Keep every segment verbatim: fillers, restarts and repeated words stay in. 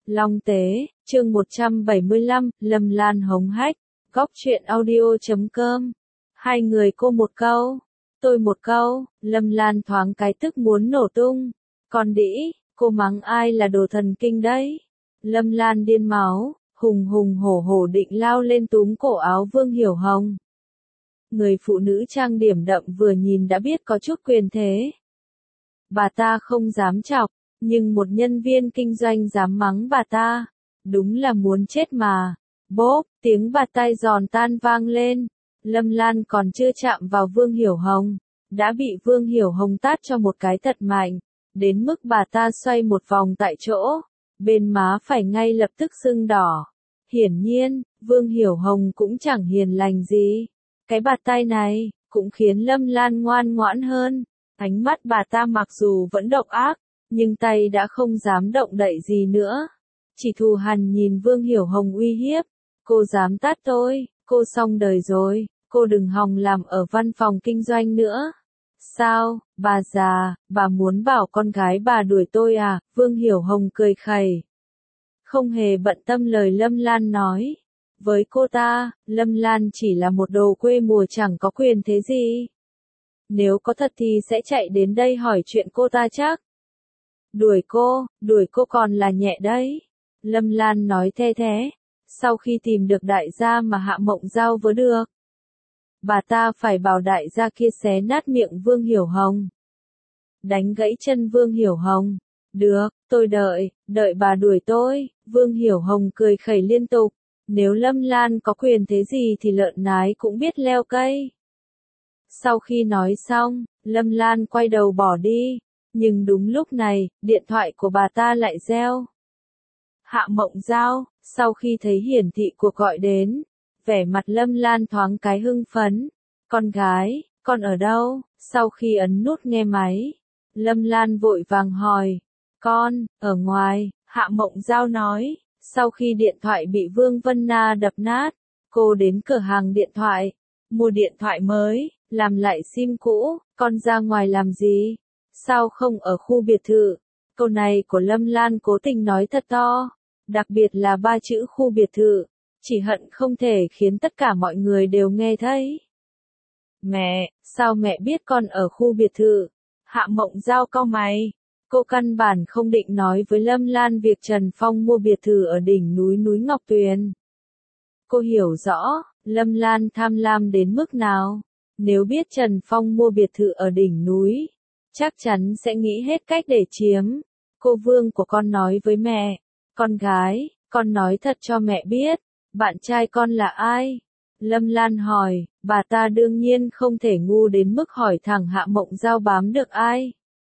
Long Tế, chương một trăm bảy mươi lăm, Lâm Lan hống hách, góc truyện audio chấm com. Hai người cô một câu, tôi một câu, Lâm Lan thoáng cái tức muốn nổ tung. Con đĩ, cô mắng ai là đồ thần kinh đấy? Lâm Lan điên máu, hùng hùng hổ hổ định lao lên túm cổ áo Vương Hiểu Hồng. Người phụ nữ trang điểm đậm vừa nhìn đã biết có chút quyền thế. Bà ta không dám chọc, nhưng một nhân viên kinh doanh dám mắng bà ta. Đúng là muốn chết mà. Bốp, tiếng bạt tai giòn tan vang lên. Lâm Lan còn chưa chạm vào Vương Hiểu Hồng, đã bị Vương Hiểu Hồng tát cho một cái thật mạnh, đến mức bà ta xoay một vòng tại chỗ, bên má phải ngay lập tức sưng đỏ. Hiển nhiên, Vương Hiểu Hồng cũng chẳng hiền lành gì. Cái bạt tai này, cũng khiến Lâm Lan ngoan ngoãn hơn. Ánh mắt bà ta mặc dù vẫn độc ác, nhưng tay đã không dám động đậy gì nữa. Chỉ thù hằn nhìn Vương Hiểu Hồng uy hiếp. Cô dám tát tôi, cô xong đời rồi, cô đừng hòng làm ở văn phòng kinh doanh nữa. Sao, bà già, bà muốn bảo con gái bà đuổi tôi à? Vương Hiểu Hồng cười khẩy. Không hề bận tâm lời Lâm Lan nói. Với cô ta, Lâm Lan chỉ là một đồ quê mùa chẳng có quyền thế gì. Nếu có thật thì sẽ chạy đến đây hỏi chuyện cô ta chắc. Đuổi cô, đuổi cô còn là nhẹ đấy. Lâm Lan nói the thế. Sau khi tìm được đại gia mà Hạ Mộng Giao vớ được, bà ta phải bảo đại gia kia xé nát miệng Vương Hiểu Hồng, đánh gãy chân Vương Hiểu Hồng. Được, tôi đợi, đợi bà đuổi tôi. Vương Hiểu Hồng cười khẩy liên tục. Nếu Lâm Lan có quyền thế gì thì lợn nái cũng biết leo cây. Sau khi nói xong, Lâm Lan quay đầu bỏ đi. Nhưng đúng lúc này, điện thoại của bà ta lại reo. Hạ Mộng Giao, sau khi thấy hiển thị cuộc gọi đến, vẻ mặt Lâm Lan thoáng cái hưng phấn. Con gái, con ở đâu? Sau khi ấn nút nghe máy, Lâm Lan vội vàng hỏi. Con, ở ngoài, Hạ Mộng Giao nói. Sau khi điện thoại bị Vương Vân Na đập nát, cô đến cửa hàng điện thoại, mua điện thoại mới, làm lại sim cũ. Con ra ngoài làm gì? Sao không ở khu biệt thự? Câu này của Lâm Lan cố tình nói thật to, đặc biệt là ba chữ khu biệt thự, chỉ hận không thể khiến tất cả mọi người đều nghe thấy. Mẹ, sao mẹ biết con ở khu biệt thự? Hạ Mộng Giao cau mày. Cô căn bản không định nói với Lâm Lan việc Trần Phong mua biệt thự ở đỉnh núi núi Ngọc Tuyền. Cô hiểu rõ, Lâm Lan tham lam đến mức nào. Nếu biết Trần Phong mua biệt thự ở đỉnh núi, chắc chắn sẽ nghĩ hết cách để chiếm. Cô Vương của con nói với mẹ. Con gái, con nói thật cho mẹ biết, bạn trai con là ai? Lâm Lan hỏi. Bà ta đương nhiên không thể ngu đến mức hỏi thẳng Hạ Mộng Giao bám được ai,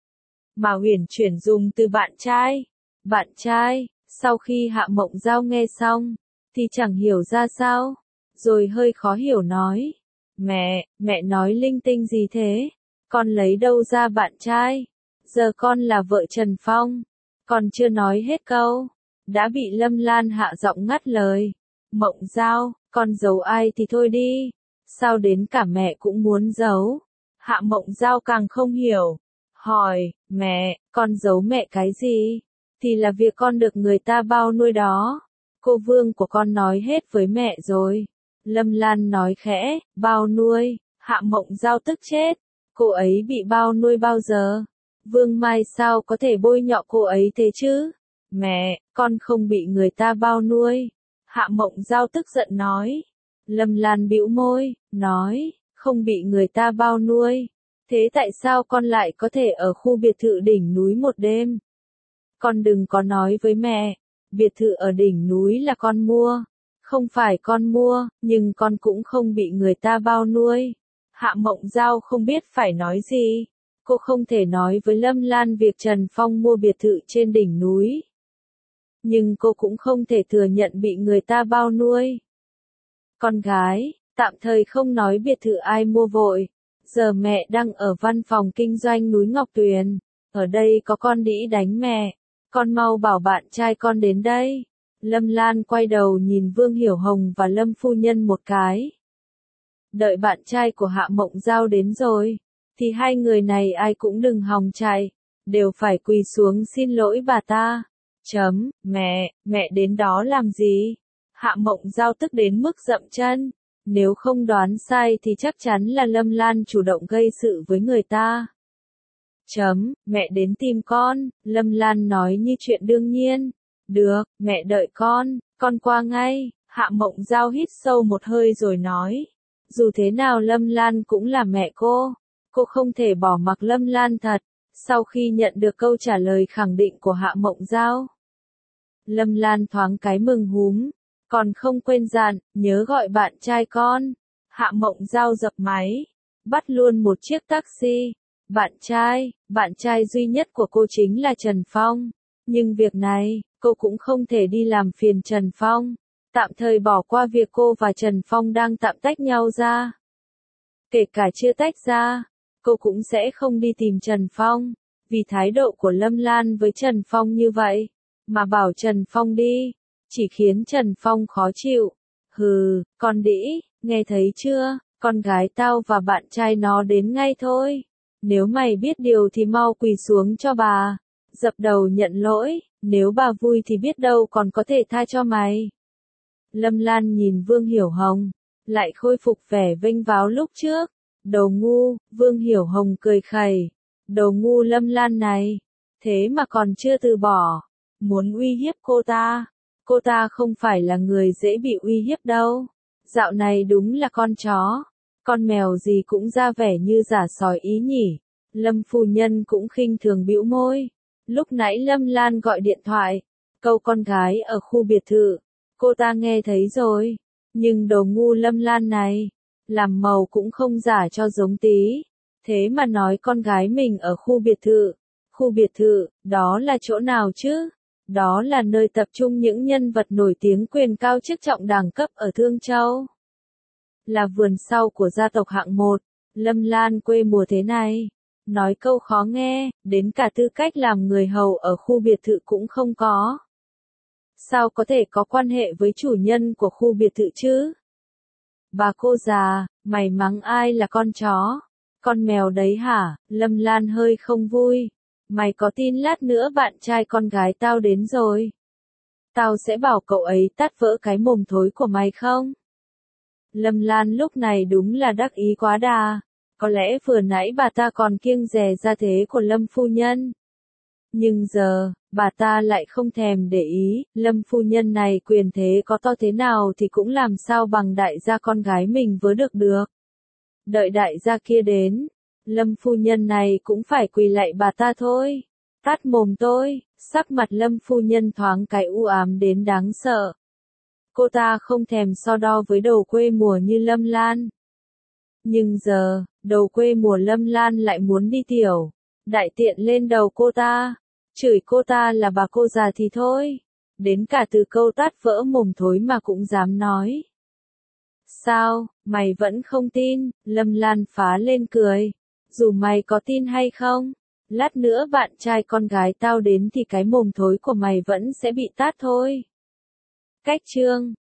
mà huyền chuyển dùng từ bạn trai. Bạn trai. Sau khi Hạ Mộng Giao nghe xong, thì chẳng hiểu ra sao, rồi hơi khó hiểu nói. Mẹ, mẹ nói linh tinh gì thế? Con lấy đâu ra bạn trai? Giờ con là vợ Trần Phong. Con chưa nói hết câu, đã bị Lâm Lan hạ giọng ngắt lời. Mộng Giao, con giấu ai thì thôi đi, sao đến cả mẹ cũng muốn giấu? Hạ Mộng Giao càng không hiểu, hỏi. Mẹ, con giấu mẹ cái gì? Thì là việc con được người ta bao nuôi đó. Cô Vương của con nói hết với mẹ rồi. Lâm Lan nói khẽ. Bao nuôi? Hạ Mộng Giao tức chết. Cô ấy bị bao nuôi bao giờ? Vương Mai sao có thể bôi nhọ cô ấy thế chứ? Mẹ, con không bị người ta bao nuôi. Hạ Mộng Giao tức giận nói. Lâm Lan bĩu môi, nói. Không bị người ta bao nuôi. Thế tại sao con lại có thể ở khu biệt thự đỉnh núi một đêm? Con đừng có nói với mẹ, biệt thự ở đỉnh núi là con mua. Không phải con mua, nhưng con cũng không bị người ta bao nuôi. Hạ Mộng Giao không biết phải nói gì. Cô không thể nói với Lâm Lan việc Trần Phong mua biệt thự trên đỉnh núi. Nhưng cô cũng không thể thừa nhận bị người ta bao nuôi. Con gái, tạm thời không nói biệt thự ai mua vội. Giờ mẹ đang ở văn phòng kinh doanh núi Ngọc Tuyền. Ở đây có con đĩ đánh mẹ. Con mau bảo bạn trai con đến đây. Lâm Lan quay đầu nhìn Vương Hiểu Hồng và Lâm phu nhân một cái. Đợi bạn trai của Hạ Mộng Giao đến rồi, thì hai người này ai cũng đừng hòng chạy, đều phải quỳ xuống xin lỗi bà ta. Chấm, mẹ, mẹ đến đó làm gì? Hạ Mộng Giao tức đến mức dậm chân. Nếu không đoán sai thì chắc chắn là Lâm Lan chủ động gây sự với người ta. Chấm, mẹ đến tìm con, Lâm Lan nói như chuyện đương nhiên. Được, mẹ đợi con, con qua ngay. Hạ Mộng Giao hít sâu một hơi rồi nói. Dù thế nào Lâm Lan cũng là mẹ cô. Cô không thể bỏ mặc Lâm Lan thật. Sau khi nhận được câu trả lời khẳng định của Hạ Mộng Giao, Lâm Lan thoáng cái mừng húm. Còn không quên dặn, nhớ gọi bạn trai con. Hạ Mộng Giao dập máy. Bắt luôn một chiếc taxi. Bạn trai, bạn trai duy nhất của cô chính là Trần Phong. Nhưng việc này, cô cũng không thể đi làm phiền Trần Phong. Tạm thời bỏ qua việc cô và Trần Phong đang tạm tách nhau ra. Kể cả chưa tách ra, cô cũng sẽ không đi tìm Trần Phong. Vì thái độ của Lâm Lan với Trần Phong như vậy, mà bảo Trần Phong đi, chỉ khiến Trần Phong khó chịu. Hừ, con đĩ, nghe thấy chưa, con gái tao và bạn trai nó đến ngay thôi. Nếu mày biết điều thì mau quỳ xuống cho bà, dập đầu nhận lỗi, nếu bà vui thì biết đâu còn có thể tha cho mày. Lâm Lan nhìn Vương Hiểu Hồng, lại khôi phục vẻ vênh váo lúc trước. Đồ ngu, Vương Hiểu Hồng cười khẩy. Đồ ngu Lâm Lan này, thế mà còn chưa từ bỏ, muốn uy hiếp cô ta. Cô ta không phải là người dễ bị uy hiếp đâu. Dạo này đúng là con chó, con mèo gì cũng ra vẻ như giả sói ý nhỉ. Lâm phu nhân cũng khinh thường bĩu môi. Lúc nãy Lâm Lan gọi điện thoại, câu con gái ở khu biệt thự, cô ta nghe thấy rồi. Nhưng đồ ngu Lâm Lan này, làm màu cũng không giả cho giống tí. Thế mà nói con gái mình ở khu biệt thự. Khu biệt thự, đó là chỗ nào chứ? Đó là nơi tập trung những nhân vật nổi tiếng quyền cao chức trọng đẳng cấp ở Thương Châu. Là vườn sau của gia tộc hạng một. Lâm Lan quê mùa thế này, nói câu khó nghe, đến cả tư cách làm người hầu ở khu biệt thự cũng không có. Sao có thể có quan hệ với chủ nhân của khu biệt thự chứ? Bà cô già, mày mắng ai là con chó? Con mèo đấy hả? Lâm Lan hơi không vui. Mày có tin lát nữa bạn trai con gái tao đến rồi, tao sẽ bảo cậu ấy tát vỡ cái mồm thối của mày không? Lâm Lan lúc này đúng là đắc ý quá đà. Có lẽ vừa nãy bà ta còn kiêng dè gia thế của Lâm phu nhân. Nhưng giờ, bà ta lại không thèm để ý. Lâm phu nhân này quyền thế có to thế nào thì cũng làm sao bằng đại gia con gái mình vớ được được. Đợi đại gia kia đến, Lâm phu nhân này cũng phải quỳ lạy bà ta thôi. Tát mồm tôi. Sắc mặt Lâm phu nhân thoáng cái u ám đến đáng sợ. Cô ta không thèm so đo với đầu quê mùa như Lâm Lan. Nhưng giờ, đầu quê mùa Lâm Lan lại muốn đi tiểu đại tiện lên đầu cô ta. Chửi cô ta là bà cô già thì thôi, đến cả từ câu tát vỡ mồm thối mà cũng dám nói. Sao, mày vẫn không tin? Lâm Lan phá lên cười. Dù mày có tin hay không, lát nữa bạn trai con gái tao đến thì cái mồm thối của mày vẫn sẽ bị tát thôi. Cách chương